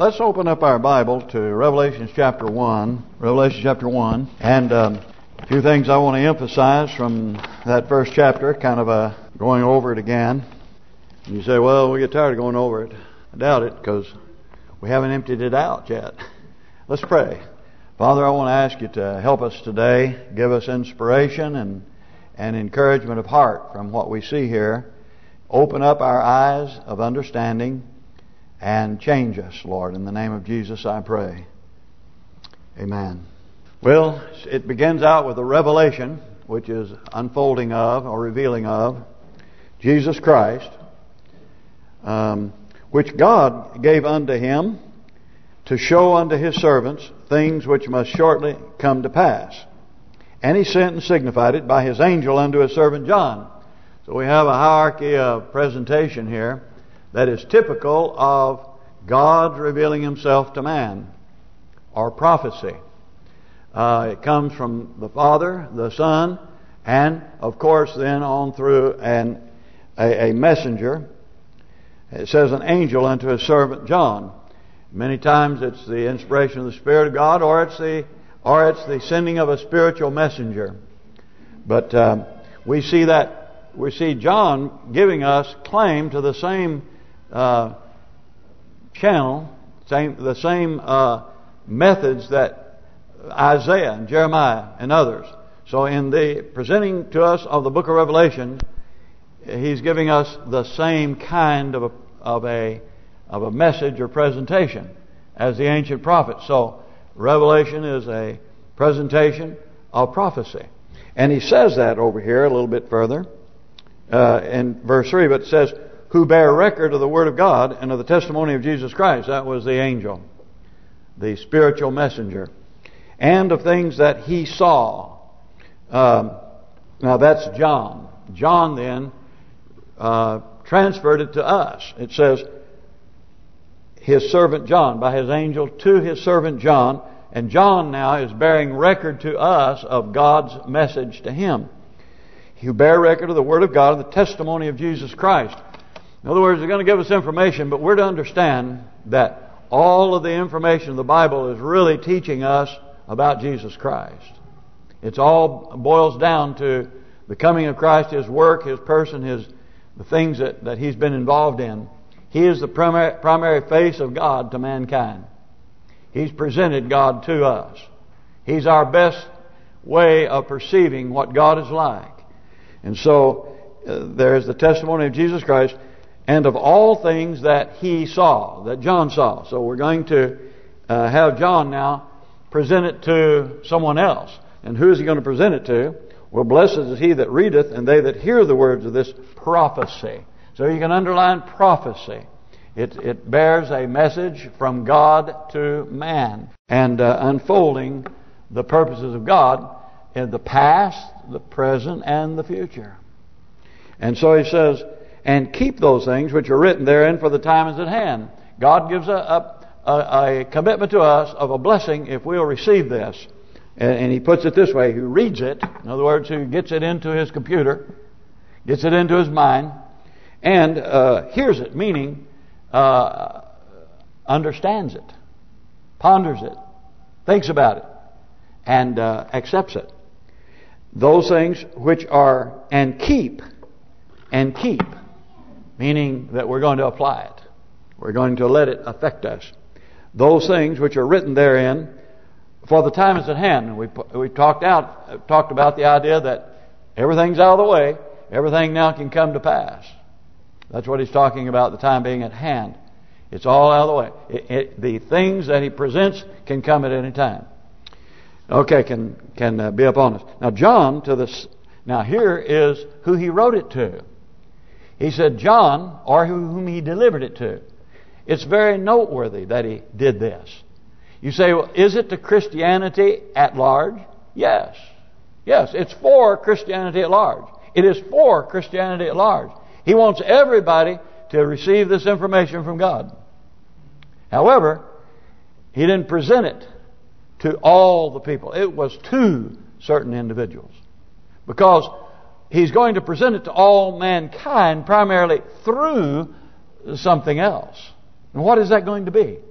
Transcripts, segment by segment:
Let's open up our Bible to Revelation chapter 1. Revelation chapter 1. And a few things I want to emphasize from that first chapter, kind of going over it again. And you say, well, we get tired of going over it. I doubt it, because we haven't emptied it out yet. Let's pray. Father, I want to ask you to help us today. Give us inspiration and encouragement of heart from what we see here. Open up our eyes of understanding and change us, Lord. In the name of Jesus I pray. Amen. Well, it begins out with a revelation, which is unfolding of or revealing of Jesus Christ, which God gave unto him to show unto his servants things which must shortly come to pass. And he sent and signified it by his angel unto his servant John. So we have a hierarchy of presentation here that is typical of God revealing himself to man, or prophecy. It comes from the Father, the Son, and of course then on through a messenger. It says an angel unto his servant John. Many times it's the inspiration of the Spirit of God, or it's the sending of a spiritual messenger. But we see John giving us claim to the same channel, the same methods that Isaiah and Jeremiah and others. So in the presenting to us of the book of Revelation, he's giving us the same kind of a message or presentation as the ancient prophets. So Revelation is a presentation of prophecy. And he says that over here a little bit further in verse 3, but it says, who bear record of the word of God and of the testimony of Jesus Christ. That was the angel, the spiritual messenger. And of things that he saw. Now that's John. John then transferred it to us. It says, his servant John, by his angel to his servant John. And John now is bearing record to us of God's message to him. Who bear record of the word of God and the testimony of Jesus Christ. In other words, they're going to give us information, but we're to understand that all of the information of the Bible is really teaching us about Jesus Christ. It's all boils down to the coming of Christ, his work, his person, the things that he's been involved in. He is the primary face of God to mankind. He's presented God to us. He's our best way of perceiving what God is like. And so there's the testimony of Jesus Christ and of all things that he saw, that John saw. So we're going to have John now present it to someone else. And who is he going to present it to? Well, blessed is he that readeth and they that hear the words of this prophecy. So you can underline prophecy. It bears a message from God to man and unfolding the purposes of God in the past, the present, and the future. And so he says, and keep those things which are written therein, for the time is at hand. God gives a commitment to us of a blessing if we'll receive this. And he puts it this way, who reads it, in other words, who gets it into his computer, gets it into his mind, and hears it, meaning understands it, ponders it, thinks about it, and accepts it. Those things which are, and keep, meaning that we're going to apply it. We're going to let it affect us. Those things which are written therein, for the time is at hand. And we talked about the idea that everything's out of the way. Everything now can come to pass. That's what he's talking about, the time being at hand. It's all out of the way. The things that he presents can come at any time. Okay, can be upon us. Now John now here is who he wrote it to. He said John, or whom he delivered it to. It's very noteworthy that he did this. You say, well, is it to Christianity at large? Yes. Yes, it's for Christianity at large. It is for Christianity at large. He wants everybody to receive this information from God. However, he didn't present it to all the people. It was to certain individuals. Because he's going to present it to all mankind primarily through something else. And what is that going to be?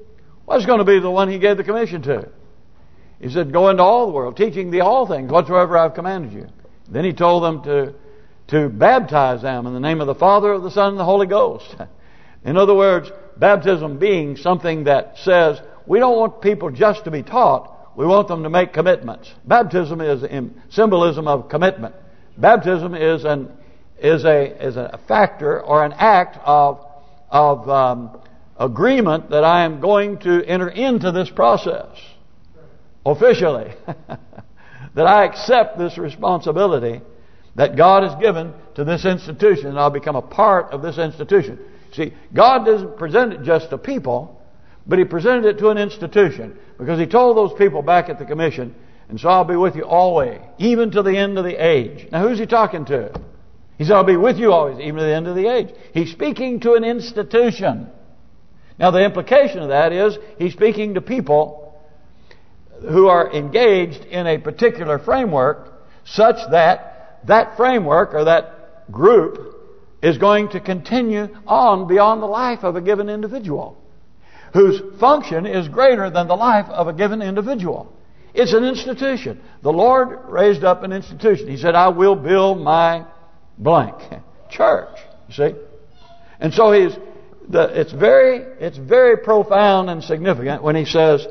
was going to be the one He gave the commission to. He said, go into all the world, teaching thee all things, whatsoever I've commanded you. Then He told them to baptize them in the name of the Father, of the Son, and the Holy Ghost. In other words, baptism being something that says, we don't want people just to be taught, we want them to make commitments. Baptism is in symbolism of commitment. Baptism is a factor or an act of agreement that I am going to enter into this process officially. That I accept this responsibility that God has given to this institution, and I'll become a part of this institution. See, God doesn't present it just to people, but He presented it to an institution, because He told those people back at the commission, and so I'll be with you always, even to the end of the age. Now who's He talking to? He said, I'll be with you always, even to the end of the age. He's speaking to an institution. Now the implication of that is He's speaking to people who are engaged in a particular framework, such that that framework or that group is going to continue on beyond the life of a given individual, whose function is greater than the life of a given individual. It's an institution. The Lord raised up an institution. He said, I will build my blank church. You see? And so it's very profound and significant when He says,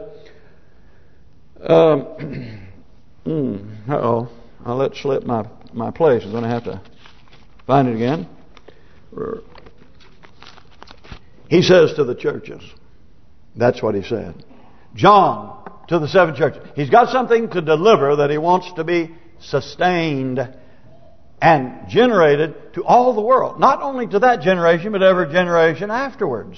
I let slip my place. I'm going to have to find it again. He says to the churches. That's what He said. John to the 7 churches. He's got something to deliver that He wants to be sustained and generated to all the world. Not only to that generation, but every generation afterwards.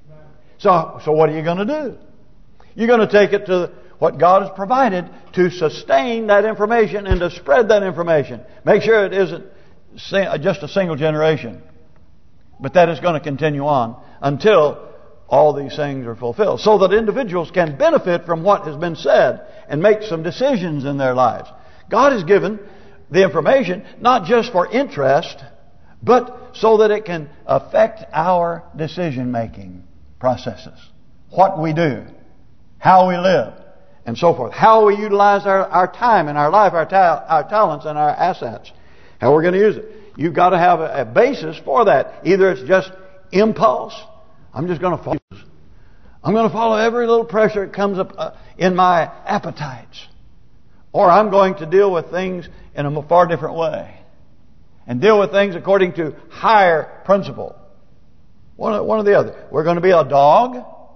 So what are you going to do? You're going to take it to what God has provided to sustain that information and to spread that information. Make sure it isn't just a single generation, but that is going to continue on until all these things are fulfilled, so that individuals can benefit from what has been said and make some decisions in their lives. God has given the information not just for interest, but so that it can affect our decision-making processes. What we do, how we live, and so forth. How we utilize our time and our life, our talents and our assets. How we're going to use it. You've got to have a basis for that. Either it's just impulse. I'm just going to follow. I'm going to follow every little pressure that comes up in my appetites. Or I'm going to deal with things in a far different way. And deal with things according to higher principle. One or the other. We're going to be a dog.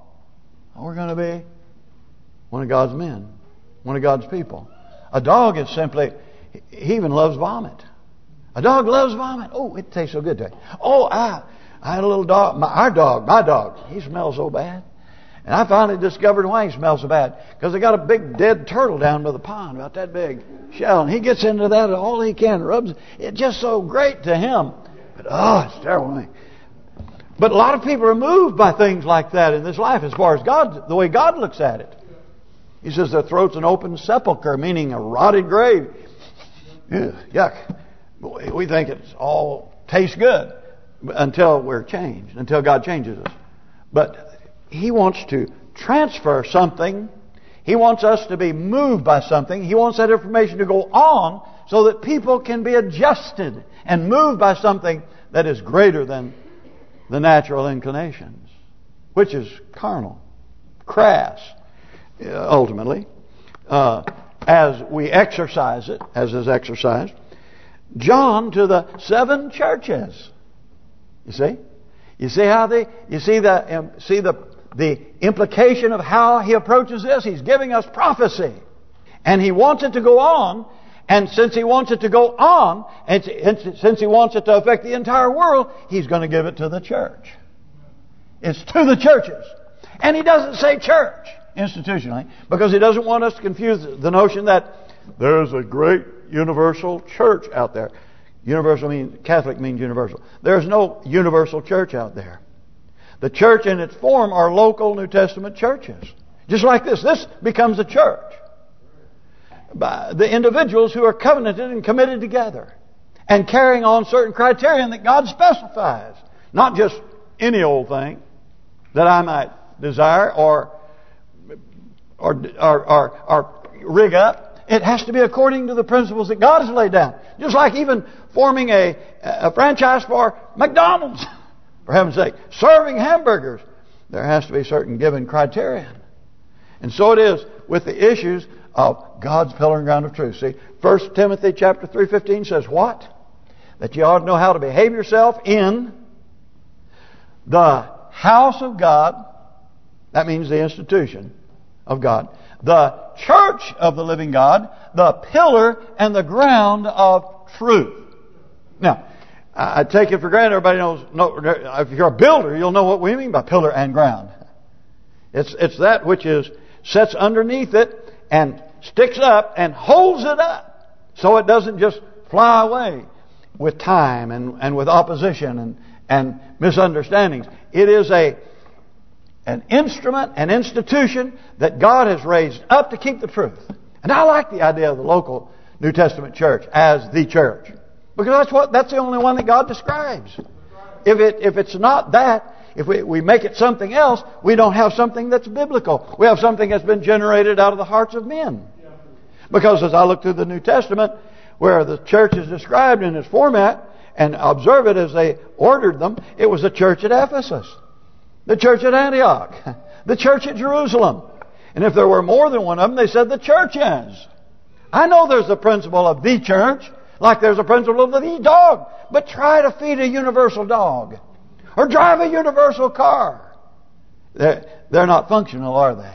Or we're going to be one of God's men. One of God's people. A dog is simply, he even loves vomit. A dog loves vomit. Oh, it tastes so good to him. Oh, I had a little dog. My dog, he smells so bad. And I finally discovered why he smells so bad. Because they got a big dead turtle down by the pond, about that big shell. And he gets into that all he can, rubs. It's just so great to him. But it's terrible. But a lot of people are moved by things like that in this life, as far as God, the way God looks at it. He says their throat's an open sepulcher, meaning a rotted grave. Ew, yuck. We think it's all tastes good until we're changed, until God changes us. But He wants to transfer something. He wants us to be moved by something. He wants that information to go on so that people can be adjusted and moved by something that is greater than the natural inclinations, which is carnal, crass, ultimately, as we exercise it, as is exercised. John to the 7 churches. You see? You see how the implication of how he approaches this? He's giving us prophecy. And he wants it to go on. And since he wants it to go on, and since he wants it to affect the entire world, he's going to give it to the church. It's to the churches. And he doesn't say church institutionally, because he doesn't want us to confuse the notion that there's a great universal church out there. Universal means, Catholic means universal. There's no universal church out there. The church in its form are local New Testament churches. Just like this. This becomes a church. By the individuals who are covenanted and committed together. And carrying on certain criterion that God specifies. Not just any old thing that I might desire or rig up. It has to be according to the principles that God has laid down. Just like even forming a franchise for McDonald's, for heaven's sake, serving hamburgers. There has to be certain given criterion. And so it is with the issues of God's pillar and ground of truth. See, 1 Timothy chapter 3:15 says what? That you ought to know how to behave yourself in the house of God. That means the institution of God. The church of the living God, the pillar and the ground of truth. Now, I take it for granted everybody knows. If you're a builder, you'll know what we mean by pillar and ground. It's that which sets underneath it and sticks up and holds it up, so it doesn't just fly away with time and with opposition and misunderstandings. It is an instrument, an institution that God has raised up to keep the truth. And I like the idea of the local New Testament church as the church, because that's the only one that God describes. If it's not that, if we make it something else, we don't have something that's biblical. We have something that's been generated out of the hearts of men. Because as I look through the New Testament, where the church is described in its format, and observe it as they ordered them, it was the church at Ephesus, the church at Antioch, the church at Jerusalem. And if there were more than one of them, they said the churches. I know there's a principle of the church, like there's a principle of the dog. But try to feed a universal dog or drive a universal car. They're not functional, are they?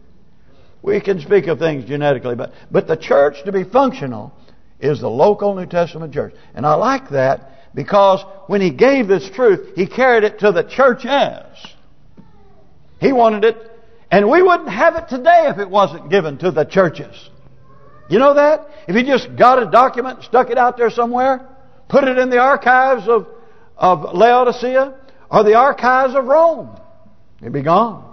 We can speak of things genetically, but the church to be functional is the local New Testament church. And I like that because when He gave this truth, He carried it to the churches. He wanted it, and we wouldn't have it today if it wasn't given to the churches. You know that? If He just got a document and stuck it out there somewhere, put it in the archives of Laodicea or the archives of Rome, it'd be gone.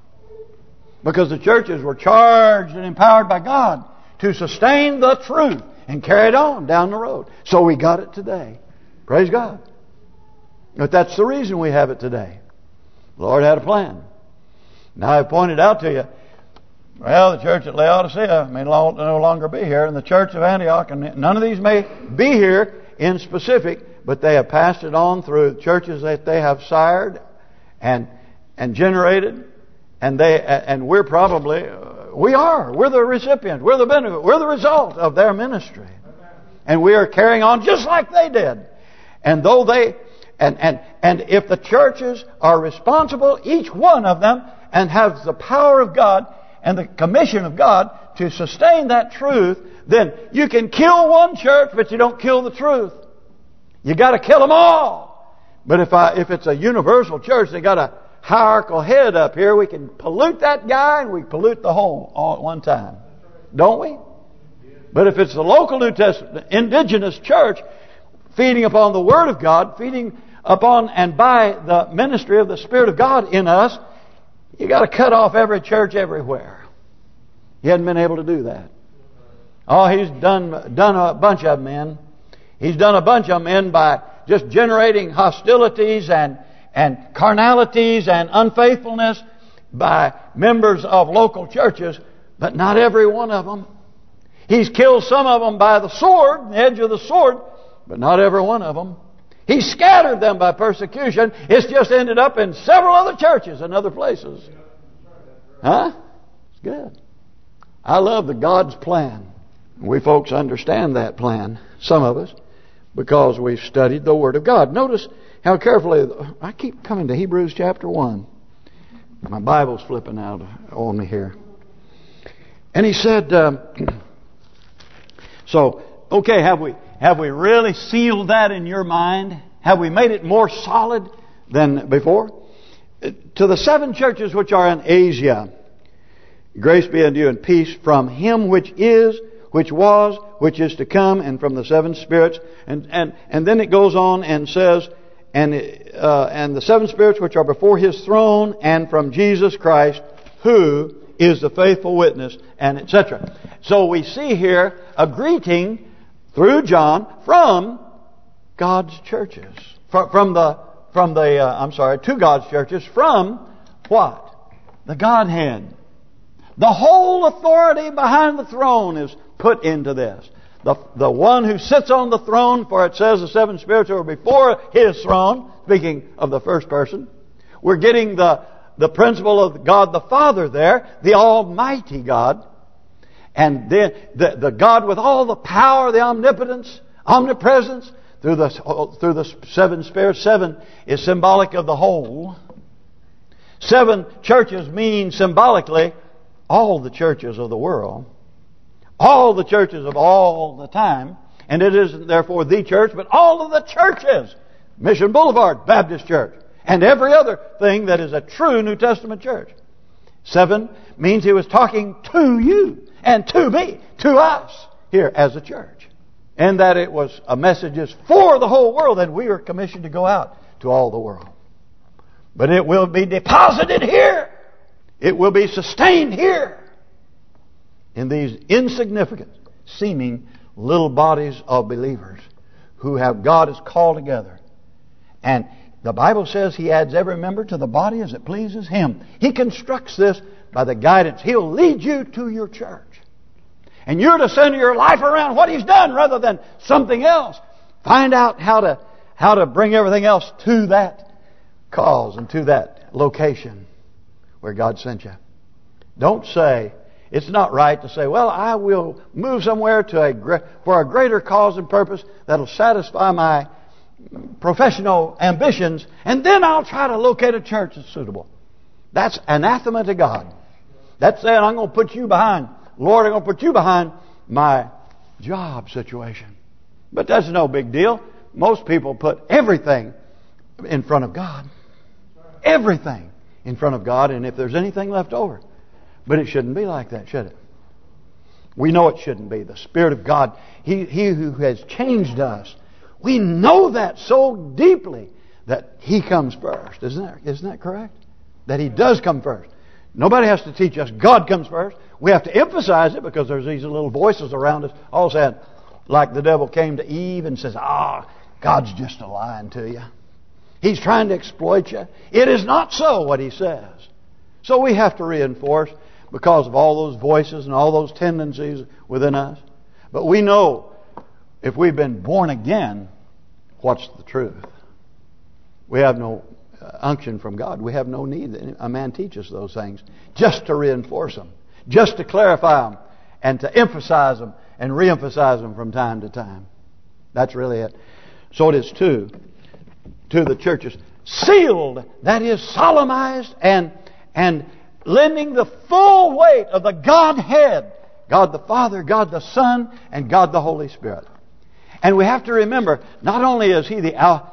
Because the churches were charged and empowered by God to sustain the truth and carry it on down the road. So we got it today. Praise God. But that's the reason we have it today. The Lord had a plan. Now I've pointed out to you, well, the church at Laodicea may no longer be here, and the church of Antioch, and none of these may be here in specific, but they have passed it on through churches that they have sired and generated, and we're probably we're the recipient, we're the benefit, we're the result of their ministry, and we are carrying on just like they did. And though and if the churches are responsible, each one of them, and has the power of God and the commission of God to sustain that truth, then you can kill one church, but you don't kill the truth. You got to kill them all. But if it's a universal church, they got a hierarchical head up here. We can pollute that guy and we pollute the whole all at one time, don't we? But if it's the local New Testament indigenous church, feeding upon the Word of God, feeding upon and by the ministry of the Spirit of God in us, you got to cut off every church everywhere. He hadn't been able to do that. Oh, He's done a bunch of men. He's done a bunch of men by just generating hostilities and carnalities and unfaithfulness by members of local churches, but not every one of them. He's killed some of them by the sword, the edge of the sword, but not every one of them. He scattered them by persecution. It's just ended up in several other churches and other places. Huh? It's good. I love the God's plan. We folks understand that plan, some of us, because we've studied the Word of God. Notice how carefully, I keep coming to Hebrews chapter 1. My Bible's flipping out on me here. And he said, so, okay, have we really sealed that in your mind? Have we made it more solid than before? To the 7 churches which are in Asia, grace be unto you and peace from Him which is, which was, which is to come, and from the 7 spirits. And then it goes on and says, and the 7 spirits which are before His throne, and from Jesus Christ, who is the faithful witness, and etc. So we see here a greeting through John from God's churches, to God's churches from what? The Godhead. The whole authority behind the throne is put into this. The one who sits on the throne, for it says the seven spirits are before His throne, speaking of the first person. We're getting the principle of God the Father there, the Almighty God. And then the God with all the power, the omnipotence, omnipresence, through the seven spirits. 7 is symbolic of the whole. 7 churches mean symbolically all the churches of the world. All the churches of all the time. And it isn't therefore the church, but all of the churches. Mission Boulevard Baptist Church. And every other thing that is a true New Testament church. 7 means He was talking to you and to me, to us here as a church. And that it was a message for the whole world, and we are commissioned to go out to all the world. But it will be deposited here. It will be sustained here. In these insignificant, seeming little bodies of believers who have God has called together. And the Bible says He adds every member to the body as it pleases Him. He constructs this by the guidance. He'll lead you to your church. And you're to center your life around what He's done rather than something else. Find out how to bring everything else to that cause and to that location where God sent you. Don't say, it's not right to say, well, I will move somewhere for a greater cause and purpose that'll satisfy my professional ambitions, and then I'll try to locate a church that's suitable. That's anathema to God. That's saying, I'm going to put you behind, Lord, I'm going to put you behind my job situation. But that's no big deal. Most people put everything in front of God. Everything in front of God, and if there's anything left over. But it shouldn't be like that, should it? We know it shouldn't be. The Spirit of God, He who has changed us, we know that so deeply that He comes first. Isn't that correct? That He does come first. Nobody has to teach us. God comes first. We have to emphasize it because there's these little voices around us all saying, like the devil came to Eve and says, God's just lying to you. He's trying to exploit you. It is not so what he says. So we have to reinforce because of all those voices and all those tendencies within us. But we know if we've been born again, what's the truth? We have no unction from God. We have no need that a man teach us those things just to reinforce them, just to clarify them and to emphasize them and re-emphasize them from time to time. That's really it. So it is to the churches, sealed, that is solemnized and lending the full weight of the Godhead, God the Father, God the Son, and God the Holy Spirit. And we have to remember, not only is He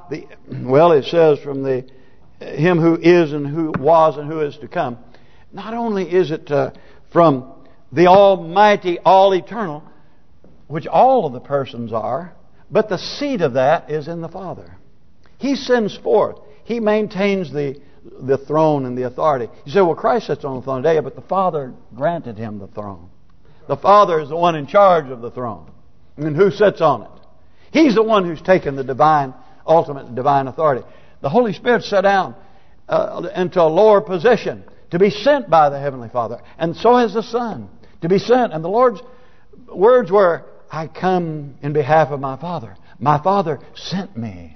it says from Him who is and who was and who is to come. Not only is it from the Almighty, all eternal, which all of the persons are, but the seat of that is in the Father. He sends forth. He maintains the throne and the authority. You say, well, Christ sits on the throne today, but the Father granted Him the throne. The Father is the one in charge of the throne. And who sits on it? He's the one who's taken the ultimate divine authority. The Holy Spirit sat down into a lower position to be sent by the Heavenly Father. And so has the Son to be sent. And the Lord's words were, I come in behalf of my Father. My Father sent me.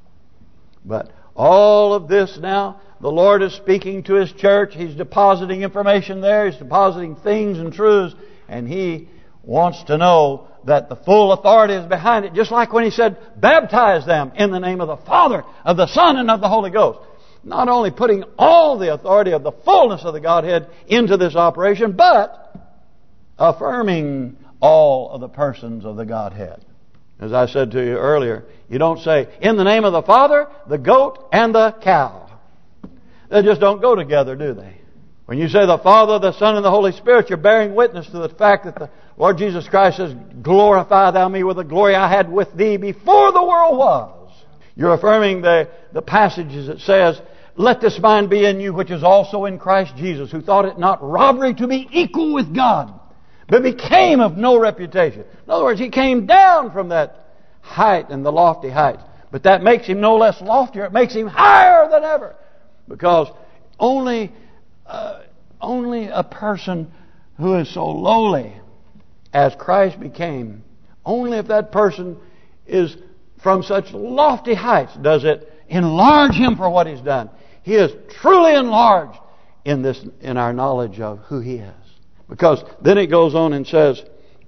But all of this now, the Lord is speaking to His church. He's depositing information there. He's depositing things and truths. And He wants to know that the full authority is behind it. Just like when He said, baptize them in the name of the Father, of the Son, and of the Holy Ghost. Not only putting all the authority of the fullness of the Godhead into this operation, but affirming all of the persons of the Godhead. As I said to you earlier, you don't say, in the name of the Father, the goat, and the cow. They just don't go together, do they? When you say the Father, the Son, and the Holy Spirit, you're bearing witness to the fact that the Lord Jesus Christ says, glorify thou me with the glory I had with thee before the world was. You're affirming the passages that says, let this mind be in you which is also in Christ Jesus, who thought it not robbery to be equal with God, but became of no reputation. In other words, He came down from that height and the lofty heights. But that makes Him no less loftier. It makes Him higher than ever. Because only a person who is so lowly as Christ became, only if that person is from such lofty heights does it enlarge him for what he's done. He is truly enlarged in our knowledge of who he is. Because then it goes on and says,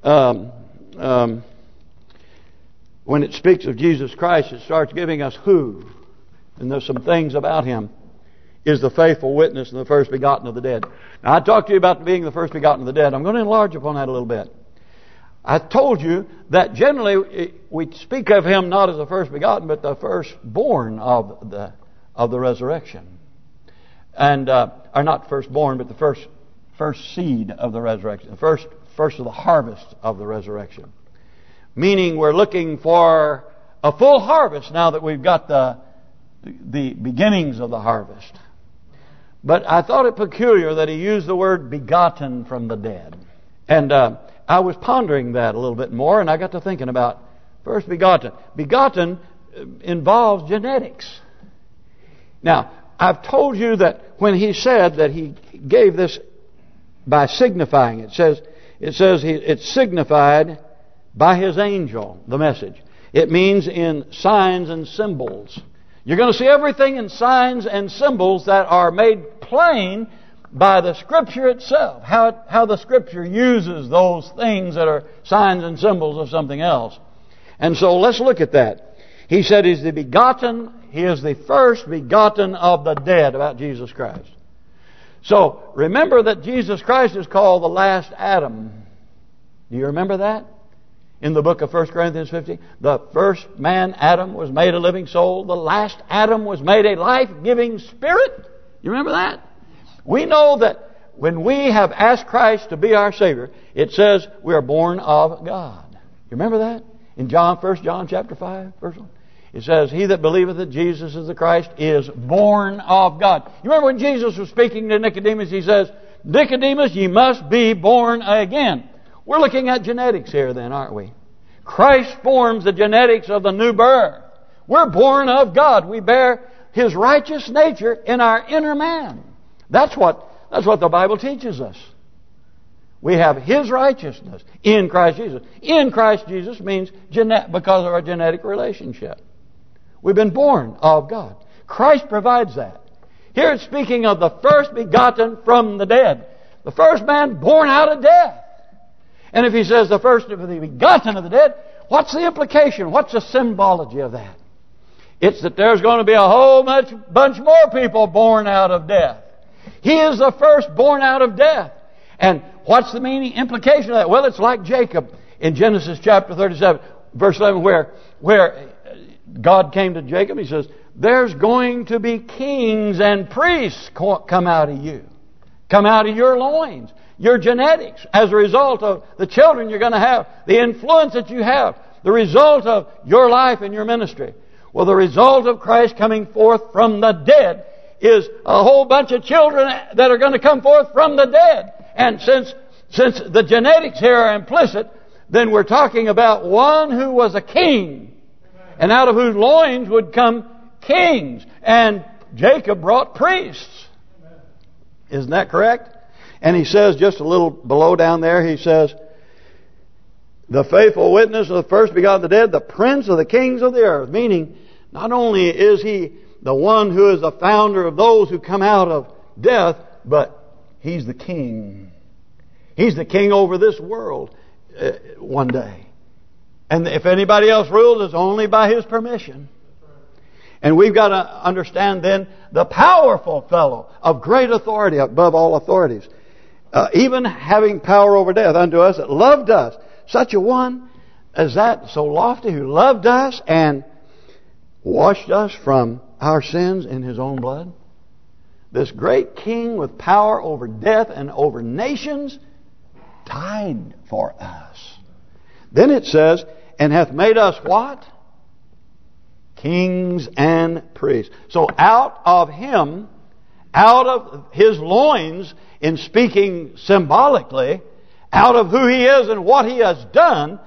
when it speaks of Jesus Christ, it starts giving us who. And there's some things about him. Is the faithful witness and the first begotten of the dead. Now, I talked to you about being the first begotten of the dead. I'm going to enlarge upon that a little bit. I told you that generally we speak of him not as the first begotten, but the firstborn of the resurrection. And or not firstborn, but the first seed of the resurrection, the first of the harvest of the resurrection. Meaning we're looking for a full harvest now that we've got the beginnings of the harvest. But I thought it peculiar that he used the word begotten from the dead. And I was pondering that a little bit more, and I got to thinking about first begotten. Begotten involves genetics. Now, I've told you that when he said that he gave this by signifying, it says it's signified by his angel, the message. It means in signs and symbols. You're going to see everything in signs and symbols that are made plain by the Scripture itself. How the Scripture uses those things that are signs and symbols of something else. And so let's look at that. He said He is the first begotten of the dead, about Jesus Christ. So remember that Jesus Christ is called the last Adam. Do you remember that? In the book of 1 Corinthians 15, the first man, Adam, was made a living soul. The last Adam was made a life-giving spirit. You remember that? We know that when we have asked Christ to be our Savior, it says we are born of God. You remember that? In 1 John chapter 5, verse 1. It says, he that believeth that Jesus is the Christ is born of God. You remember when Jesus was speaking to Nicodemus, he says, Nicodemus, ye must be born again. We're looking at genetics here then, aren't we? Christ forms the genetics of the new birth. We're born of God. We bear His righteous nature in our inner man. That's what the Bible teaches us. We have His righteousness in Christ Jesus. In Christ Jesus means because of our genetic relationship. We've been born of God. Christ provides that. Here it's speaking of the first begotten from the dead. The first man born out of death. And if he says the first of the begotten of the dead, what's the implication? What's the symbology of that? It's that there's going to be a whole bunch more people born out of death. He is the first born out of death. And what's the meaning, implication of that? Well, it's like Jacob in Genesis chapter 37, verse 11, where God came to Jacob. He says, there's going to be kings and priests come out of you. Come out of your loins. Your genetics, as a result of the children you're going to have, the influence that you have, the result of your life and your ministry. Well, the result of Christ coming forth from the dead is a whole bunch of children that are going to come forth from the dead. And since the genetics here are implicit, then we're talking about one who was a king, and out of whose loins would come kings. And Jacob brought priests. Isn't that correct? And he says, just a little below down there, he says, the faithful witness of the first begotten of the dead, the prince of the kings of the earth. Meaning, not only is he the one who is the founder of those who come out of death, but he's the king. He's the king over this world one day. And if anybody else rules, it's only by his permission. And we've got to understand then the powerful fellow of great authority above all authorities. Even having power over death unto us that loved us. Such a one as that, so lofty, who loved us and washed us from our sins in His own blood. This great king with power over death and over nations died for us. Then it says, and hath made us what? Kings and priests. So out of Him, out of His loins, in speaking symbolically, out of who He is and what He has done,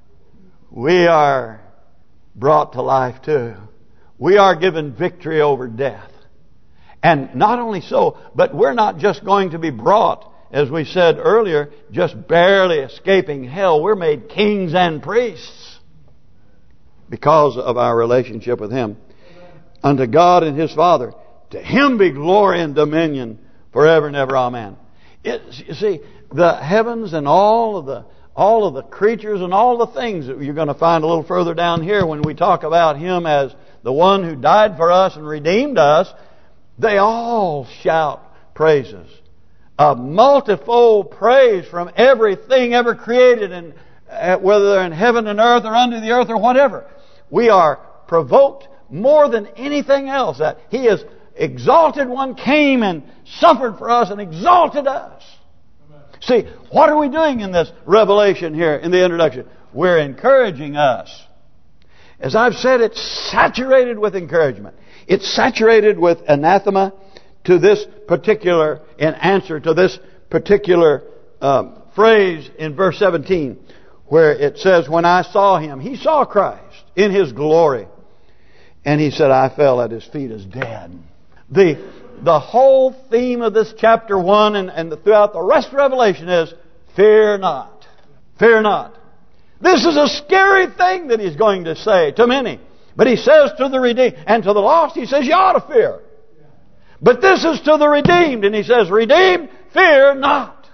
we are brought to life too. We are given victory over death. And not only so, but we're not just going to be brought as we said earlier, just barely escaping hell. We're made kings and priests because of our relationship with Him. Unto God and His Father, to Him be glory and dominion forever and ever. Amen. You see, the heavens and all of the creatures and all the things that you're going to find a little further down here when we talk about Him as the one who died for us and redeemed us, they all shout praises. A multifold praise from everything ever created, and whether they're in heaven and earth or under the earth or whatever. We are provoked more than anything else that He is exalted one came and suffered for us and exalted us. Amen. See, what are we doing in this revelation here in the introduction? We're encouraging us. As I've said, it's saturated with encouragement. It's saturated with anathema to this particular, in answer to this particular phrase in verse 17, where it says, when I saw Him, he saw Christ in His glory. And he said, I fell at His feet as dead. The whole theme of this chapter 1 and throughout the rest of Revelation is, fear not. Fear not. This is a scary thing that He's going to say to many. But He says to the redeemed and to the lost, He says, you ought to fear. But this is to the redeemed. And He says, redeemed, fear not.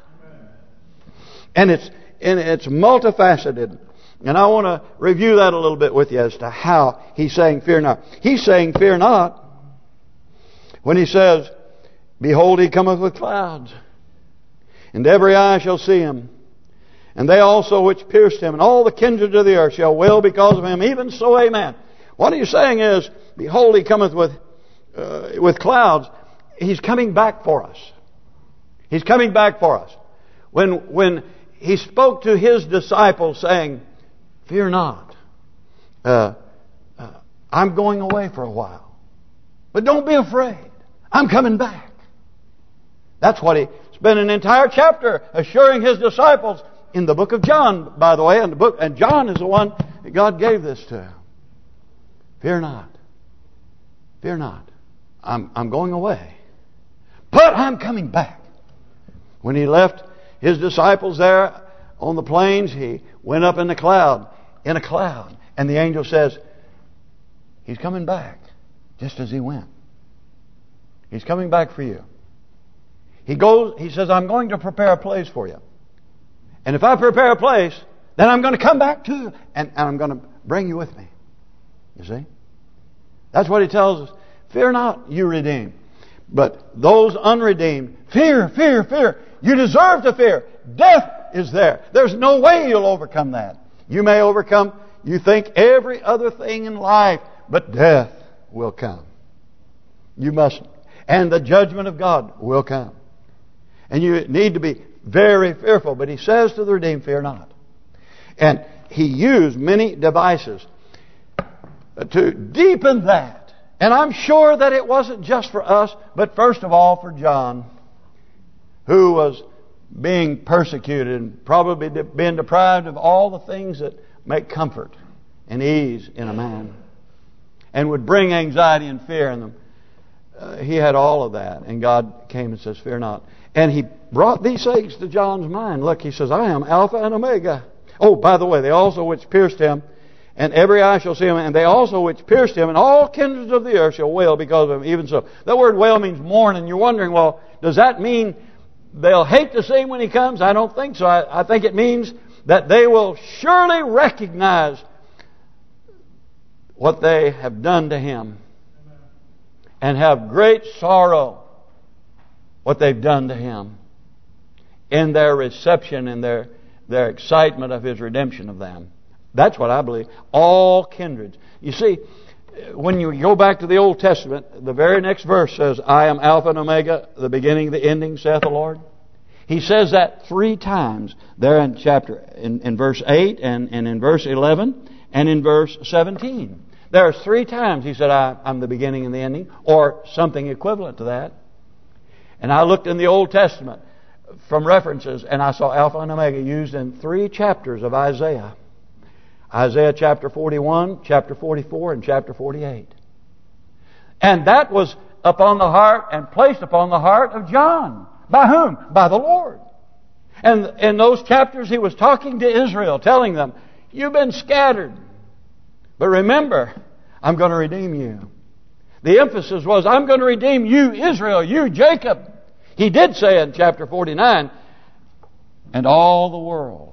And it's multifaceted. And I want to review that a little bit with you as to how He's saying fear not. He's saying fear not when He says, behold, He cometh with clouds, and every eye shall see Him, and they also which pierced Him, and all the kindreds of the earth shall wail because of Him. Even so, amen. What He's saying is, behold, He cometh with clouds. He's coming back for us. He's coming back for us. When He spoke to His disciples saying, fear not. I'm going away for a while. But don't be afraid. I'm coming back. That's what He spent an entire chapter assuring His disciples in the book of John, by the way. And John is the one that God gave this to. Fear not. Fear not. I'm going away. But I'm coming back. When He left His disciples there on the plains, He went up in a cloud. And the angel says, He's coming back just as He went. He's coming back for you. He says, I'm going to prepare a place for you. And if I prepare a place, then I'm going to come back to you. And I'm going to bring you with me. You see? That's what He tells us. Fear not, you redeemed. But those unredeemed, fear, fear, fear. You deserve to fear. Death is there. There's no way you'll overcome that. You may overcome, you think, every other thing in life, but death will come. You mustn't. And the judgment of God will come. And you need to be very fearful. But He says to the redeemed, fear not. And He used many devices to deepen that. And I'm sure that it wasn't just for us, but first of all for John, who was being persecuted and probably being deprived of all the things that make comfort and ease in a man and would bring anxiety and fear in them. He had all of that, and God came and says, fear not. And He brought these things to John's mind. Look, He says, I am Alpha and Omega. Oh, by the way, they also which pierced Him, and every eye shall see Him, and they also which pierced Him, and all kindreds of the earth shall wail because of Him. Even so. That word wail means mourn, and you're wondering, well, does that mean they'll hate to see Him when He comes? I don't think so. I think it means that they will surely recognize what they have done to Him and have great sorrow what they've done to Him in their reception and their excitement of His redemption of them. That's what I believe. All kindreds. You see, when you go back to the Old Testament, the very next verse says, I am Alpha and Omega, the beginning, the ending, saith the Lord. He says that 3 times there in verse 8 and in verse 11 and in verse 17. There's 3 times He said, I'm the beginning and the ending, or something equivalent to that. And I looked in the Old Testament from references, and I saw Alpha and Omega used in 3 chapters of Isaiah. Isaiah chapter 41, chapter 44, and chapter 48. And that was upon the heart and placed upon the heart of John. By whom? By the Lord. And in those chapters He was talking to Israel, telling them, you've been scattered. But remember, I'm going to redeem you. The emphasis was, I'm going to redeem you, Israel, you, Jacob. He did say in chapter 49, and all the world,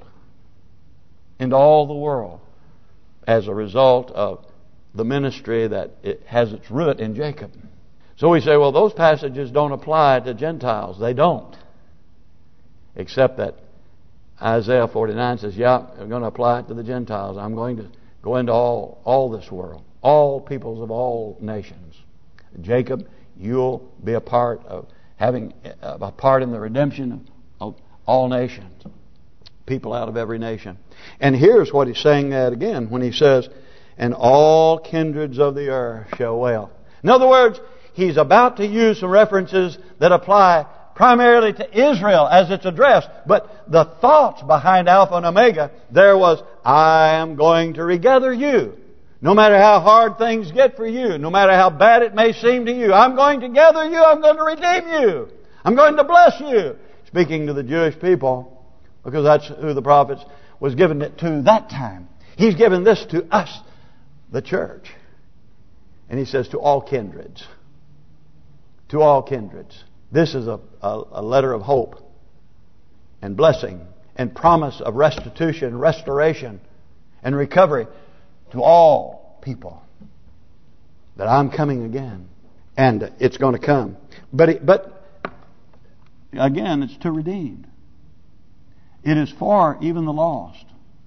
as a result of the ministry that it has its root in Jacob. So we say, well, those passages don't apply to Gentiles. They don't. Except that Isaiah 49 says, yeah, I'm going to apply it to the Gentiles. I'm going to go into all this world, all peoples of all nations. Jacob, you'll be a part of having a part in the redemption of all nations, people out of every nation. And here's what He's saying that again when He says, and all kindreds of the earth shall wail. In other words, He's about to use some references that apply primarily to Israel as it's addressed. But the thoughts behind Alpha and Omega, there was, I am going to regather you. No matter how hard things get for you, no matter how bad it may seem to you, I'm going to gather you, I'm going to redeem you. I'm going to bless you. Speaking to the Jewish people, because that's who the prophets was given it to that time. He's given this to us, the church. And He says to all kindreds. To all kindreds. This is a letter of hope and blessing and promise of restitution, restoration and recovery to all people. That I'm coming again. And it's going to come. But again, it's to redeem. It is for even the lost.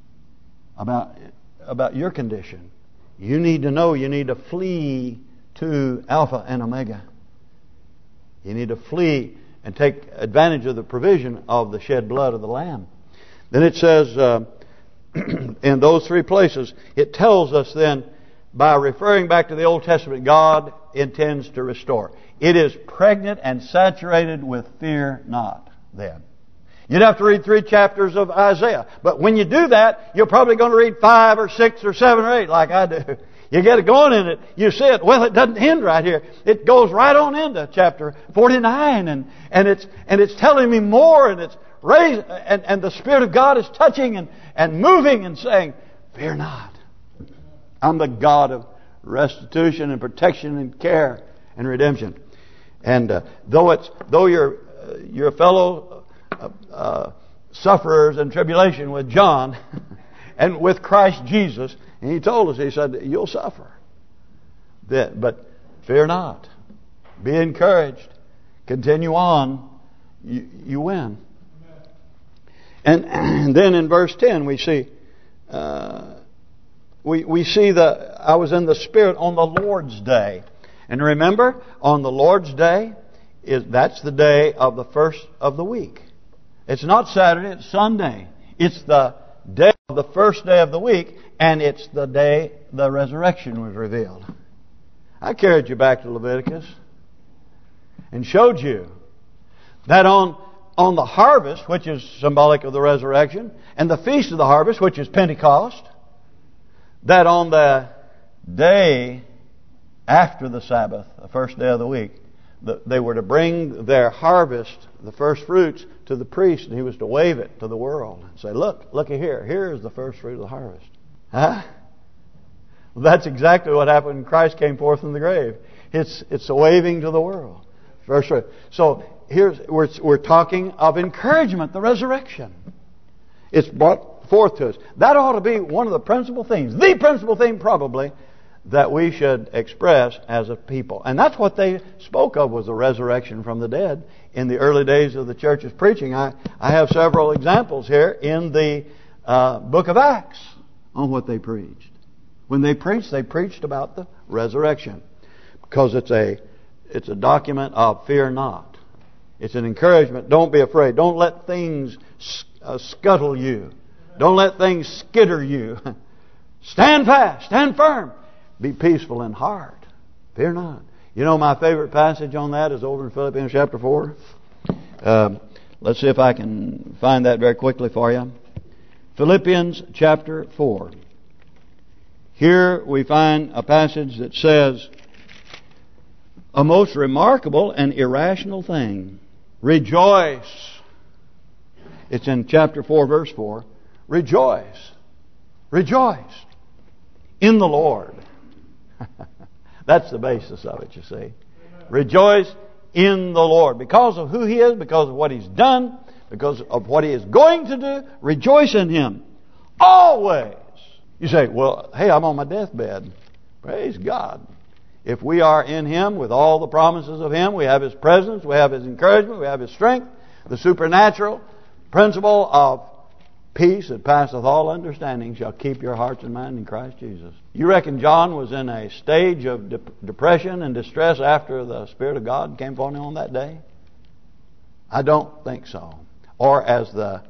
About your condition. You need to know, you need to flee to Alpha and Omega. You need to flee and take advantage of the provision of the shed blood of the Lamb. Then it says, in those three places, it tells us then, by referring back to the Old Testament, God intends to restore. It is pregnant and saturated with fear not then. You'd have to read 3 chapters of Isaiah. But when you do that, you're probably going to read 5 or 6 or 7 or 8 like I do. You get it going in it. You see it. Well, it doesn't end right here. It goes right on into chapter 49. And it's telling me more. And it's raised. And the Spirit of God is touching and moving and saying, fear not. I'm the God of restitution and protection and care and redemption. And though your fellow sufferers in tribulation with John and with Christ Jesus, and He told us, He said, you'll suffer. But fear not. Be encouraged. Continue on. You win. And then in verse 10 we see we see I was in the Spirit on the Lord's day. And remember, on the Lord's day, that's the day of the first of the week. It's not Saturday, it's Sunday. It's the day of the first day of the week, and it's the day the resurrection was revealed. I carried you back to Leviticus and showed you that on the harvest, which is symbolic of the resurrection, and the feast of the harvest, which is Pentecost, that on the day after the Sabbath, the first day of the week, they were to bring their harvest, the first fruits, to the priest, and he was to wave it to the world and say, look here. Here is the first fruit of the harvest. Huh? Well, that's exactly what happened when Christ came forth from the grave. It's a waving to the world. First fruit. So we're talking of encouragement, the resurrection. It's brought forth to us. That ought to be one of the principal themes, the principal theme probably, that we should express as a people. And that's what they spoke of, was the resurrection from the dead in the early days of the church's preaching. I have several examples here in the book of Acts on what they preached. When they preached about the resurrection, because it's a document of fear not. It's an encouragement. Don't be afraid. Don't let things scuttle you. Don't let things skitter you. Stand fast. Stand firm. Be peaceful in heart. Fear not. You know, my favorite passage on that is over in Philippians chapter 4. Let's see if I can find that very quickly for you. Philippians chapter 4. Here we find a passage that says, a most remarkable and irrational thing. Rejoice It's in chapter 4, verse 4. Rejoice. Rejoice in the Lord. That's the basis of it, you see. Rejoice in the Lord. Because of who He is, because of what He's done, because of what He is going to do, rejoice in Him. Always. You say, well, hey, I'm on my deathbed. Praise God. If we are in Him with all the promises of Him, we have His presence, we have His encouragement, we have His strength, the supernatural principle of peace that passeth all understanding shall keep your hearts and mind in Christ Jesus. You reckon John was in a stage of depression and distress after the Spirit of God came upon him on that day? I don't think so. Or as the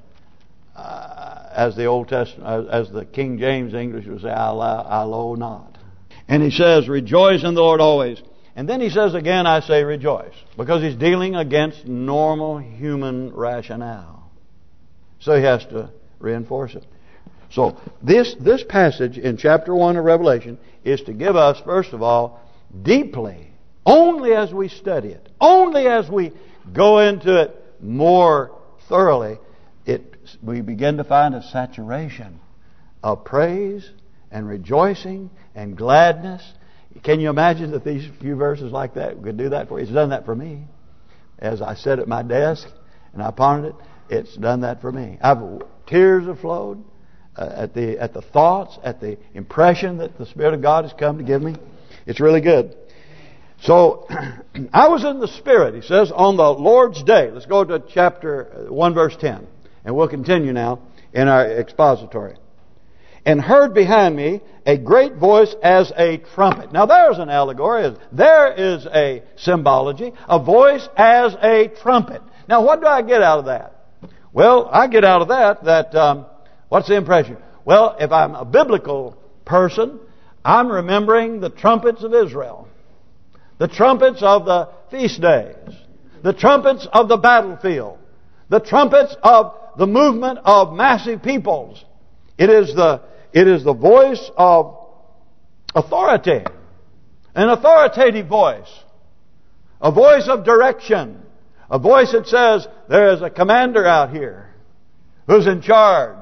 Old Testament, as the King James English would say, I low not. And he says, rejoice in the Lord always. And then he says again, I say rejoice. Because he's dealing against normal human rationale. So he has to reinforce it. So this passage in chapter 1 of Revelation is to give us, first of all, deeply, only as we study it, only as we go into it more thoroughly, we begin to find a saturation of praise and rejoicing and gladness. Can you imagine that these few verses like that could do that for you? It's done that for me. As I sat at my desk and I pondered it, it's done that for me. Tears have flowed at the thoughts, at the impression that the Spirit of God has come to give me. It's really good. So, I was in the Spirit, he says, on the Lord's day. Let's go to chapter 1, verse 10. And we'll continue now in our expository. And heard behind me a great voice as a trumpet. Now there's an allegory. There is a symbology. A voice as a trumpet. Now what do I get out of that? Well, I get out of that what's the impression? Well, if I'm a biblical person, I'm remembering the trumpets of Israel. The trumpets of the feast days. The trumpets of the battlefield. The trumpets of the movement of massive peoples. It is the voice of authority. An authoritative voice. A voice of direction. A voice that says, there is a commander out here who's in charge.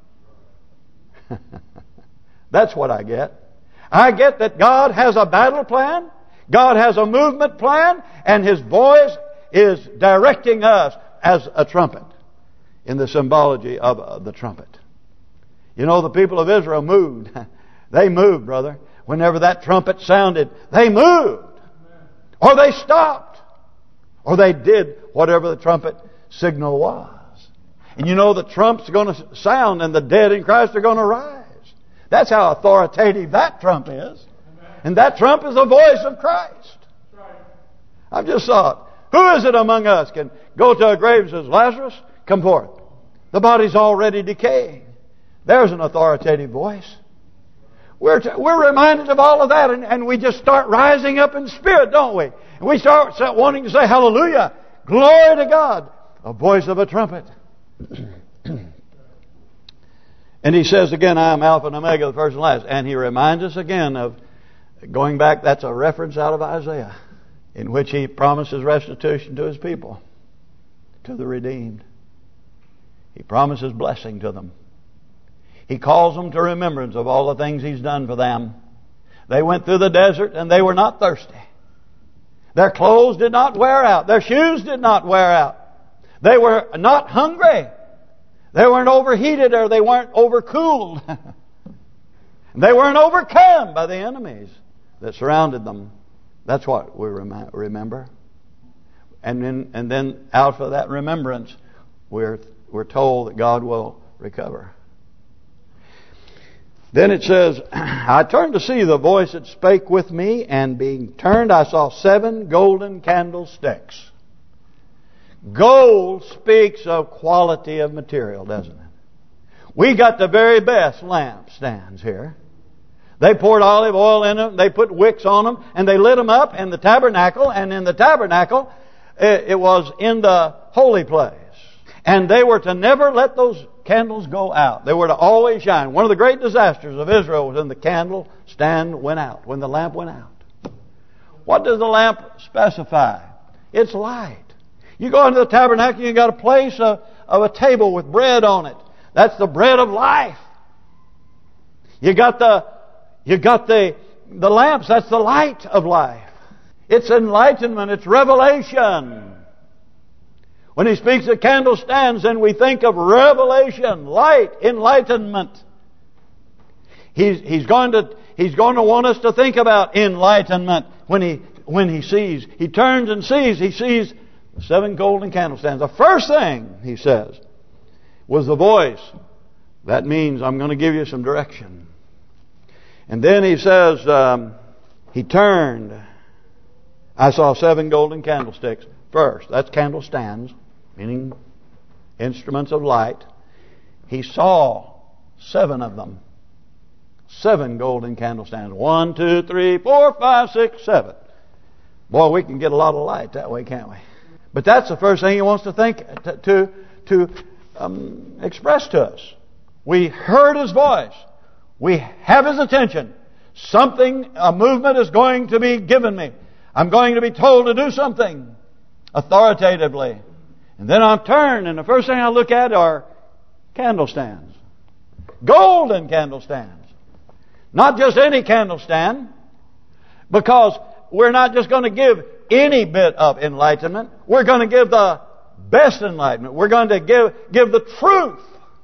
That's what I get. I get that God has a battle plan. God has a movement plan. And His voice is directing us as a trumpet. In the symbology of the trumpet. You know, the people of Israel moved. They moved, brother. Whenever that trumpet sounded, they moved. Or they stopped. Or they did whatever the trumpet signal was. And you know the trump's going to sound and the dead in Christ are going to rise. That's how authoritative that trump is. And that trump is the voice of Christ. I've just thought, who is it among us can go to a grave and says, Lazarus, come forth. The body's already decaying. There's an authoritative voice. We're reminded of all of that, and we just start rising up in spirit, don't we? And we start wanting to say, hallelujah, glory to God, a voice of a trumpet. And he says again, I am Alpha and Omega, the first and last. And he reminds us again of, going back, that's a reference out of Isaiah, in which he promises restitution to his people, to the redeemed. He promises blessing to them. He calls them to remembrance of all the things He's done for them. They went through the desert and they were not thirsty. Their clothes did not wear out. Their shoes did not wear out. They were not hungry. They weren't overheated or they weren't overcooled. They weren't overcome by the enemies that surrounded them. That's what we remember. And then out of that remembrance, we're told that God will recover. Then it says, I turned to see the voice that spake with me, and being turned I saw 7 golden candlesticks. Gold speaks of quality of material, doesn't it? We got the very best lampstands here. They poured olive oil in them, they put wicks on them, and they lit them up in the tabernacle. And in the tabernacle, it was in the holy place. And they were to never let those candles go out. They were to always shine. One of the great disasters of Israel was when the candle stand went out, when the lamp went out. What does the lamp specify? It's light. You go into the tabernacle, you got a place, a of a table with bread on it. That's the bread of life. You got the lamps. That's the light of life. It's enlightenment. It's revelation. When he speaks of candlestands, then we think of revelation, light, enlightenment. He's going to want us to think about enlightenment when he sees. He turns and sees. He sees the 7 golden candlestands. The first thing he says was the voice. That means I'm going to give you some direction. And then he says, he turned. I saw 7 golden candlesticks. First, that's candlestands, meaning instruments of light. He saw 7 of them. 7 golden candlestands. 1, 2, 3, 4, 5, 6, 7. Boy, we can get a lot of light that way, can't we? But that's the first thing he wants to think to express to us. We heard his voice. We have his attention. A movement is going to be given me. I'm going to be told to do something authoritatively. And then I'll turn, and the first thing I look at are candlestands. Golden candlestands. Not just any candlestand, because we're not just going to give any bit of enlightenment. We're going to give the best enlightenment. We're going to give the truth.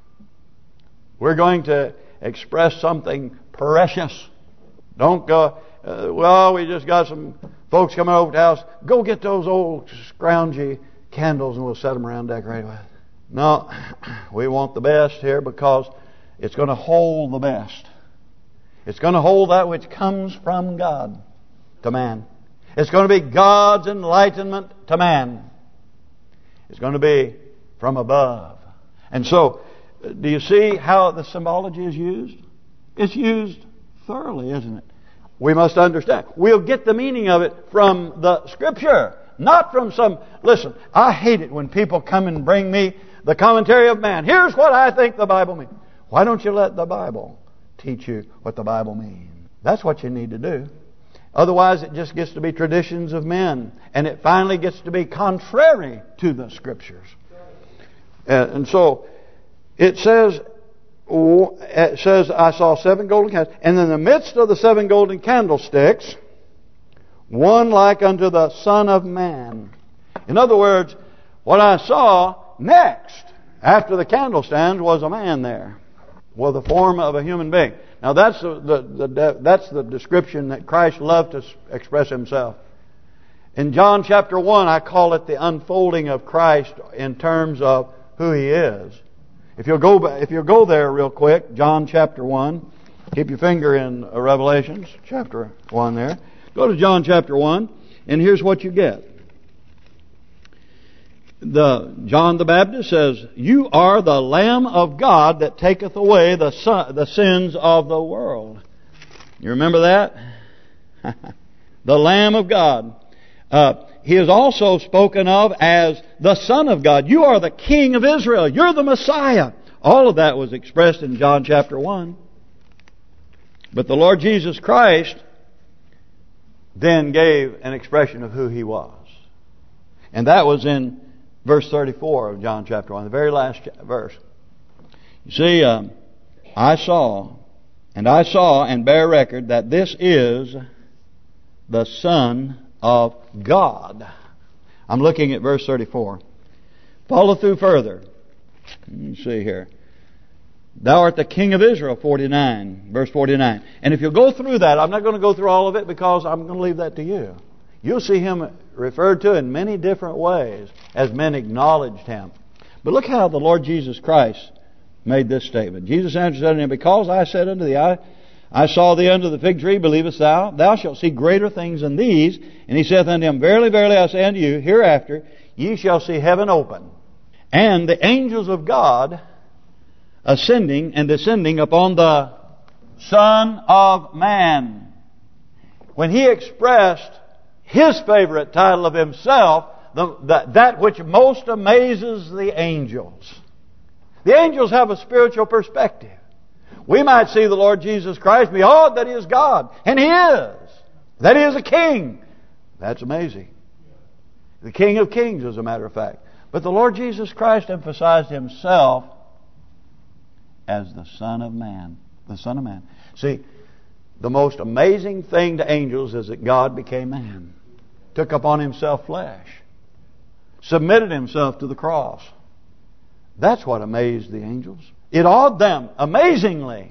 We're going to express something precious. Don't go, we just got some folks coming over to the house. Go get those old scroungy candles and we'll set them around decorated with. No, we want the best here because it's going to hold the best. It's going to hold that which comes from God to man. It's going to be God's enlightenment to man. It's going to be from above. And so, do you see how the symbology is used? It's used thoroughly, isn't it? We must understand. We'll get the meaning of it from the Scripture, not from some... Listen, I hate it when people come and bring me the commentary of man. Here's what I think the Bible means. Why don't you let the Bible teach you what the Bible means? That's what you need to do. Otherwise it just gets to be traditions of men. And it finally gets to be contrary to the Scriptures. And so it says, I saw 7 golden candlesticks. And in the midst of the 7 golden candlesticks, one like unto the Son of Man. In other words, what I saw next, after the candlestand, was a man there. With the form of a human being. Now that's the description that Christ loved to express Himself. In John chapter 1, I call it the unfolding of Christ in terms of who He is. If you'll go there real quick, John chapter 1, keep your finger in Revelations chapter 1 there. Go to John chapter 1, and here's what you get. John the Baptist says, "You are the Lamb of God that taketh away the sins of the world." You remember that? The Lamb of God. He is also spoken of as the Son of God. You are the King of Israel. You're the Messiah. All of that was expressed in John chapter 1. But the Lord Jesus Christ then gave an expression of who He was. And that was in verse 34 of John chapter 1, the very last verse. You see, I saw and bear record that this is the Son of God. I'm looking at verse 34. Follow through further. Let me see here. Thou art the King of Israel, 49, verse 49. And if you'll go through that, I'm not going to go through all of it because I'm going to leave that to you. You'll see Him referred to in many different ways as men acknowledged Him. But look how the Lord Jesus Christ made this statement. Jesus answered unto him, "Because I said unto thee, I saw thee under the fig tree, believest thou? Thou shalt see greater things than these." And He saith unto him, "Verily, verily, I say unto you, hereafter ye shall see heaven open, and the angels of God ascending and descending upon the Son of Man." When He expressed His favorite title of Himself, that which most amazes the angels. The angels have a spiritual perspective. We might see the Lord Jesus Christ, behold, that He is God. And He is. That He is a King. That's amazing. The King of Kings, as a matter of fact. But the Lord Jesus Christ emphasized Himself as the Son of Man. The Son of Man. See, the most amazing thing to angels is that God became man. Took upon Himself flesh. Submitted Himself to the cross. That's what amazed the angels. It awed them amazingly.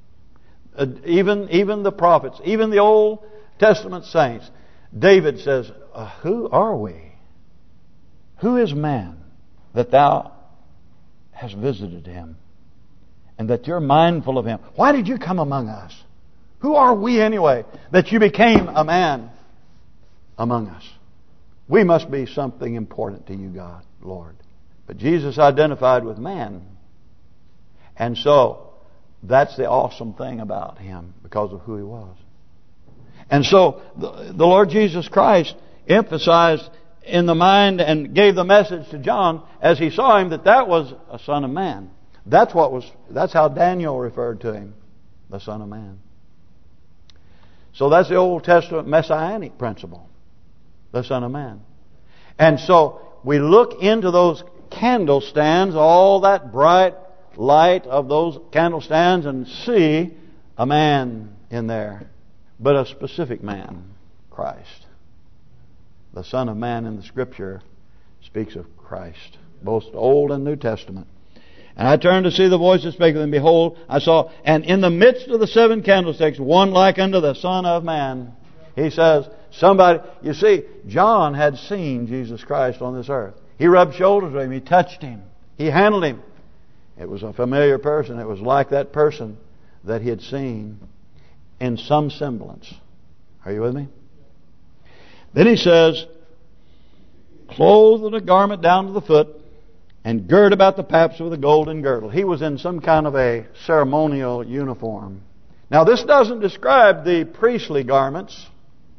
Even the prophets, even the Old Testament saints. David says, who are we? Who is man that Thou hast visited him? And that You're mindful of him. Why did You come among us? Who are we anyway that You became a man among us? We must be something important to You, God, Lord. But Jesus identified with man. And so, that's the awesome thing about Him because of who He was. And so, the Lord Jesus Christ emphasized in the mind and gave the message to John as he saw Him that was a Son of Man. That's how Daniel referred to Him, the Son of Man. So that's the Old Testament messianic principle, the Son of Man. And so we look into those candle stands, all that bright light of those candle stands, and see a man in there, but a specific man, Christ. The Son of Man in the Scripture speaks of Christ, both Old and New Testament. And I turned to see the voice that spake with him. Behold, I saw, and in the midst of the 7 candlesticks, one like unto the Son of Man. He says, somebody, you see, John had seen Jesus Christ on this earth. He rubbed shoulders with Him. He touched Him. He handled Him. It was a familiar person. It was like that person that he had seen in some semblance. Are you with me? Then he says, clothed in a garment down to the foot, and girt about the paps with a golden girdle. He was in some kind of a ceremonial uniform. Now this doesn't describe the priestly garments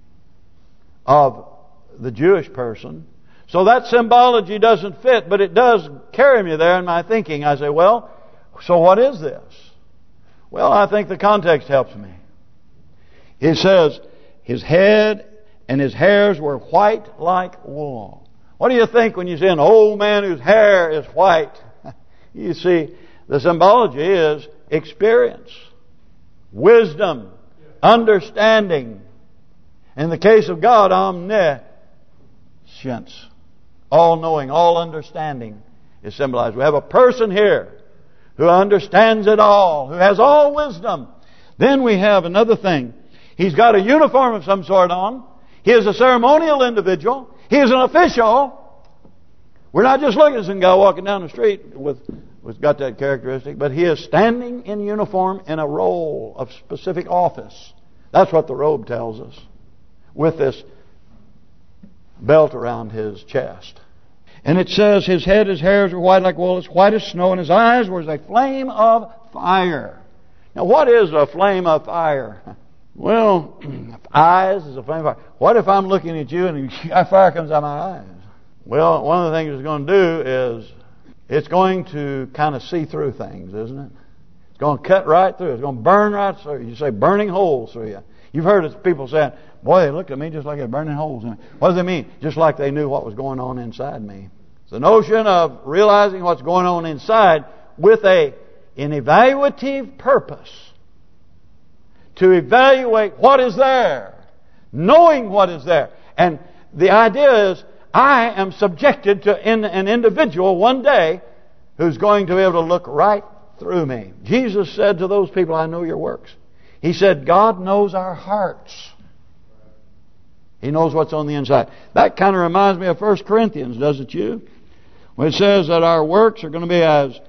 of the Jewish person. So that symbology doesn't fit, but it does carry me there in my thinking. I say, well, so what is this? Well, I think the context helps me. It says, His head and His hairs were white like wool. What do you think when you see an old man whose hair is white? You see, the symbology is experience, wisdom, understanding. In the case of God, omniscience. All-knowing, all-understanding is symbolized. We have a person here who understands it all, who has all wisdom. Then we have another thing. He's got a uniform of some sort on. He is a ceremonial individual. He is an official. We're not just looking at some guy walking down the street with got that characteristic, but he is standing in uniform in a role of specific office. That's what the robe tells us, with this belt around his chest. And it says, His head, His hairs were white like wool, as white as snow, and His eyes were as a flame of fire. Now what is a flame of fire? Well, eyes is a flame of fire. What if I'm looking at you and fire comes out of my eyes? Well, one of the things it's going to do is it's going to kind of see through things, isn't it? It's going to cut right through. It's going to burn right through. You say burning holes through you. You've heard of people saying, boy, they looked at me just like they're burning holes in me. What does it mean? Just like they knew what was going on inside me. It's the notion of realizing what's going on inside with an evaluative purpose. To evaluate what is there. Knowing what is there. And the idea is, I am subjected to an individual one day who's going to be able to look right through me. Jesus said to those people, I know your works. He said, God knows our hearts. He knows what's on the inside. That kind of reminds me of 1 Corinthians, doesn't you? When it says that our works are going to be as...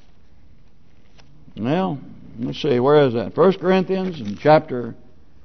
Well, let's see, where is that? 1 Corinthians in chapter...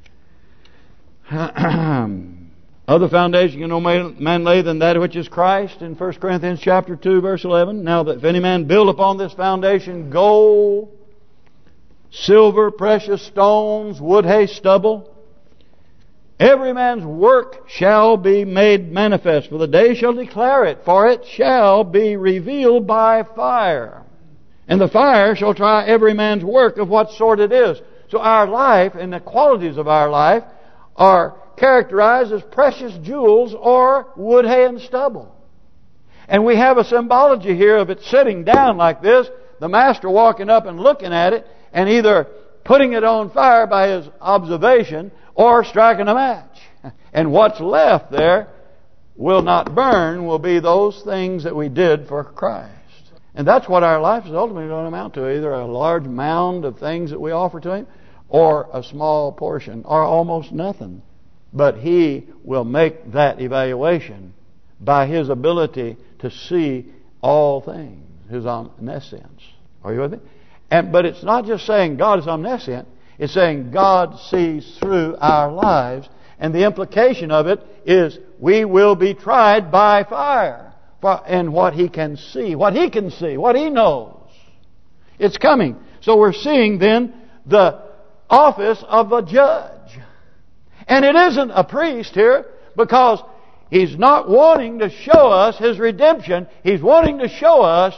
Other foundation can no man lay than that which is Christ, in 1 Corinthians chapter 2, verse 11. Now that if any man build upon this foundation gold, silver, precious stones, wood, hay, stubble, every man's work shall be made manifest, for the day shall declare it, for it shall be revealed by fire. And the fire shall try every man's work of what sort it is. So our life and the qualities of our life are characterized as precious jewels or wood, hay, and stubble. And we have a symbology here of it sitting down like this, the master walking up and looking at it, and either putting it on fire by his observation or striking a match. And what's left there will not burn, will be those things that we did for Christ. And that's what our life is ultimately going to amount to, either a large mound of things that we offer to Him, or a small portion, or almost nothing. But He will make that evaluation by His ability to see all things, His omniscience. Are you with me? But it's not just saying God is omniscient. It's saying God sees through our lives. And the implication of it is we will be tried by fire in what He can see, what He can see, what He knows. It's coming. So we're seeing then the office of a judge. And it isn't a priest here, because He's not wanting to show us His redemption. He's wanting to show us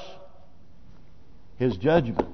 His judgment.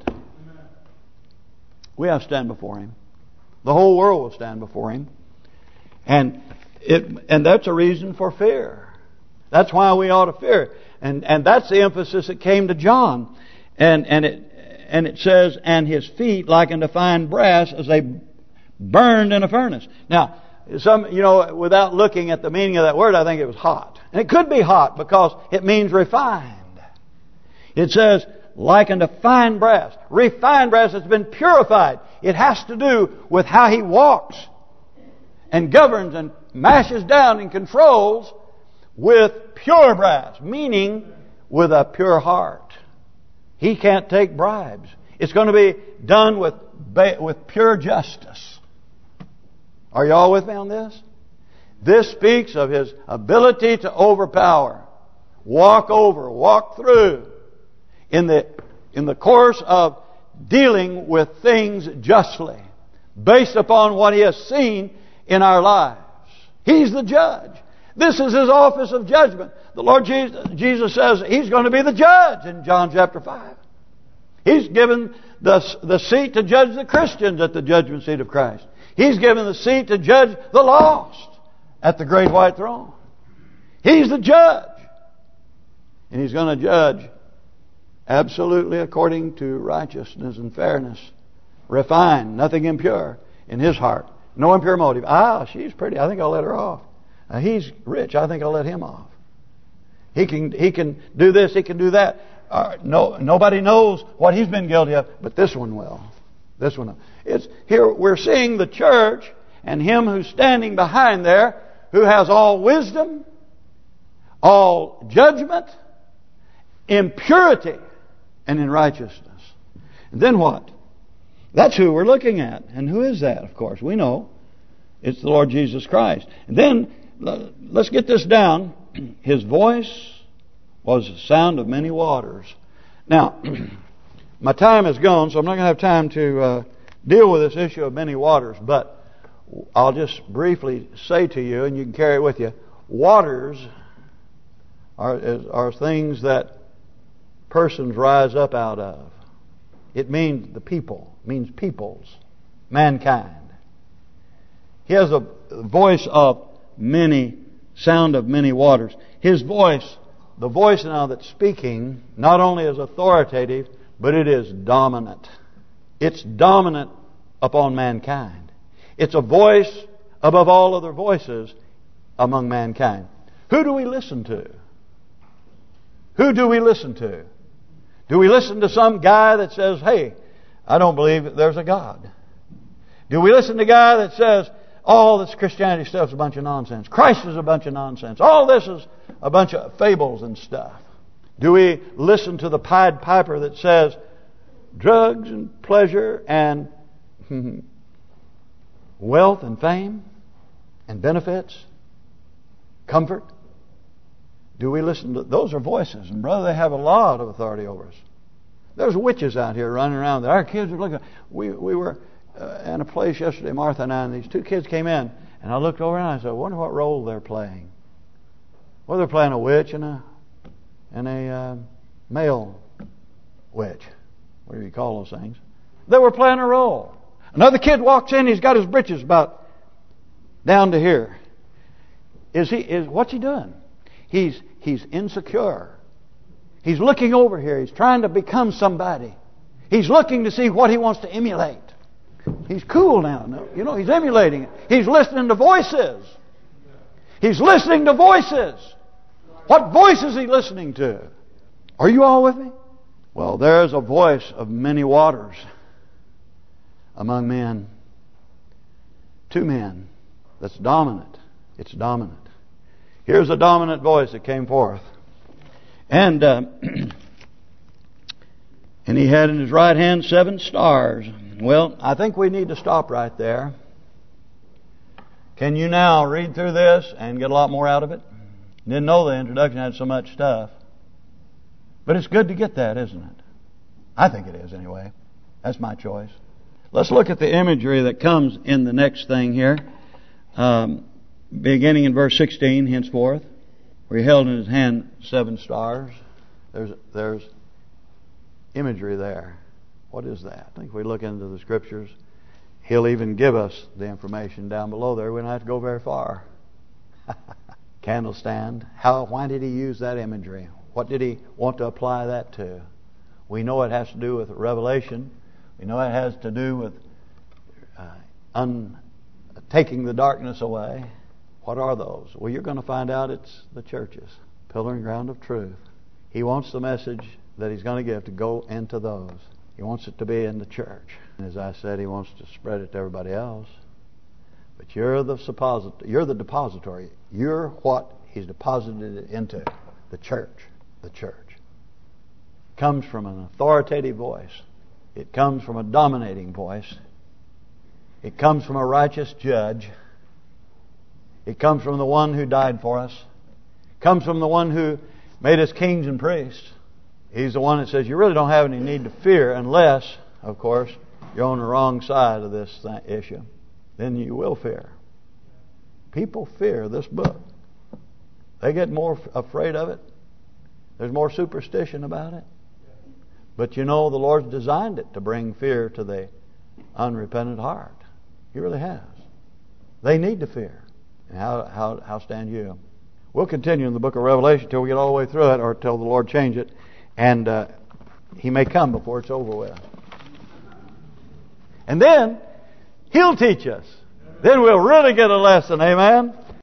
We have to stand before Him. The whole world will stand before Him. And that's a reason for fear. That's why we ought to fear. And that's the emphasis that came to John. And it says, and His feet like unto fine brass, as they burned in a furnace. Now, without looking at the meaning of that word, I think it was hot. And it could be hot because it means refined. It says, like unto fine brass. Refined brass that's been purified. It has to do with how He walks and governs and mashes down and controls with pure brass, meaning with a pure heart. He can't take bribes. It's going to be done with pure justice. Are you all with me on this? This speaks of His ability to overpower, walk through in the course of dealing with things justly, based upon what He has seen in our lives. He's the judge. This is His office of judgment. The Lord Jesus says He's going to be the judge in John chapter 5. He's given the seat to judge the Christians at the judgment seat of Christ. He's given the seat to judge the lost at the great white throne. He's the judge. And He's going to judge absolutely according to righteousness and fairness. Refined, nothing impure in His heart. No impure motive. She's pretty, I think I'll let her off. He's rich, I think I'll let him off. He can do this, he can do that. Nobody knows what he's been guilty of, but this one will. This one will. It's here we're seeing the church and Him who's standing behind there, who has all wisdom, all judgment, in purity and in righteousness. And then what? That's who we're looking at. And who is that, of course? We know. It's the Lord Jesus Christ. And then, let's get this down. His voice was the sound of many waters. Now, my time is gone, so I'm not going to have time to deal with this issue of many waters. But I'll just briefly say to you, and you can carry it with you, waters are things that persons rise up out of. It means the people. It means peoples. Mankind. He has a voice of many, sound of many waters. His voice, the voice now that's speaking, not only is authoritative, but it is dominant. It's dominant upon mankind. It's a voice above all other voices among mankind. Who do we listen to? Who do we listen to? Do we listen to some guy that says, hey, I don't believe that there's a God? Do we listen to a guy that says, all this Christianity stuff is a bunch of nonsense. Christ is a bunch of nonsense. All this is a bunch of fables and stuff. Do we listen to the Pied Piper that says drugs and pleasure and wealth and fame and benefits, comfort? Do we listen to those? Are voices, and brother, they have a lot of authority over us. There's witches out here running around. Our kids are looking. We were in a place yesterday, Martha and I, and these two kids came in, and I looked over and I said, I wonder what role they're playing. Well, they're playing a witch and a male witch. What do you call those things? They were playing a role. Another kid walks in. He's got his britches about down to here. What's he doing? He's insecure. He's looking over here. He's trying to become somebody. He's looking to see what he wants to emulate. He's cool now. You know, he's emulating it. He's listening to voices. He's listening to voices. What voice is he listening to? Are you all with me? Well, there's a voice of many waters among men. 2 men. That's dominant. It's dominant. Here's a dominant voice that came forth. And and he had in his right hand 7 stars. Well, I think we need to stop right there. Can you now read through this and get a lot more out of it? Didn't know the introduction had so much stuff. But it's good to get that, isn't it? I think it is anyway. That's my choice. Let's look at the imagery that comes in the next thing here. Beginning in verse 16, henceforth, where he held in his hand 7 stars. There's imagery there. What is that? I think if we look into the Scriptures, he'll even give us the information down below there. We don't have to go very far. Candlestand. Why did he use that imagery? What did he want to apply that to? We know it has to do with revelation. We know it has to do with taking the darkness away. What are those? Well, you're going to find out it's the churches. Pillar and ground of truth. He wants the message that he's going to give to go into those. He wants it to be in the church. And as I said, he wants to spread it to everybody else. But you're the depository. You're what he's deposited it into. The church. The church. It comes from an authoritative voice. It comes from a dominating voice. It comes from a righteous judge. It comes from the one who died for us. It comes from the one who made us kings and priests. He's the one that says you really don't have any need to fear unless, of course, you're on the wrong side of this issue. Then you will fear. People fear this book. They get more afraid of it. There's more superstition about it. But you know the Lord's designed it to bring fear to the unrepentant heart. He really has. They need to fear. And how stand you? We'll continue in the book of Revelation till we get all the way through it, or till the Lord change it. And He may come before it's over with. And then He'll teach us. Then we'll really get a lesson. Amen?